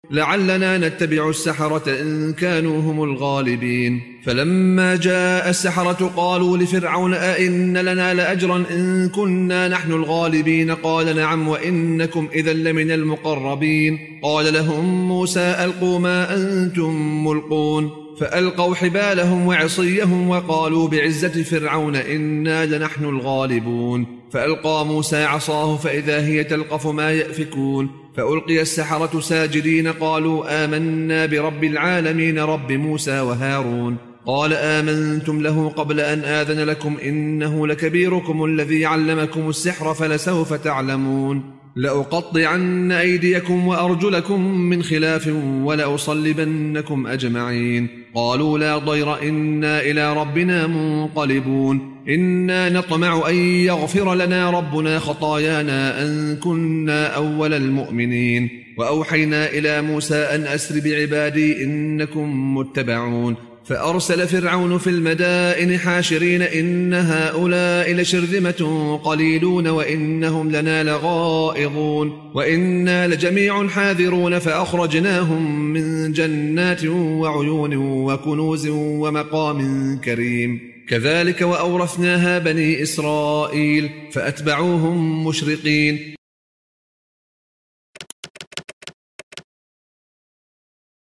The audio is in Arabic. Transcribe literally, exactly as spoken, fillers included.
لعلنا نتبع السحرة إن كانوا هم الغالبين. فلما جاء السحرة قالوا لفرعون أئن لنا لأجرا إن كنا نحن الغالبين قال نعم وإنكم إذا لمن المقربين. قال لهم موسى ألقوا ما أنتم ملقون فألقوا حبالهم وعصيهم وقالوا بعزة فرعون إنا لنحن الغالبون. فألقى موسى عصاه فإذا هي تلقف ما يأفكون فألقي السحرة ساجدين قالوا آمنا برب العالمين رب موسى وهارون. قال آمنتم له قبل أن آذن لكم إنه لكبيركم الذي علمكم السحر فلسوف تعلمون لأقطعن أيديكم وأرجلكم من خلاف ولأصلبنكم أجمعين. قالوا لا ضير إنا إلى ربنا منقلبون إنا نطمع أن يغفر لنا ربنا خطايانا أن كنا أول المؤمنين. وأوحينا إلى موسى أن أسر بعبادي إنكم متبعون. فأرسل فرعون في المدائن حاشرين إن هؤلاء لشرذمة قليلون وإنهم لنا لغائظون وإنا لجميع حاذرون فأخرجناهم من جنات وعيون وكنوز ومقام كريم. كذلك وأورثناها بني إسرائيل فأتبعوهم مشرقين.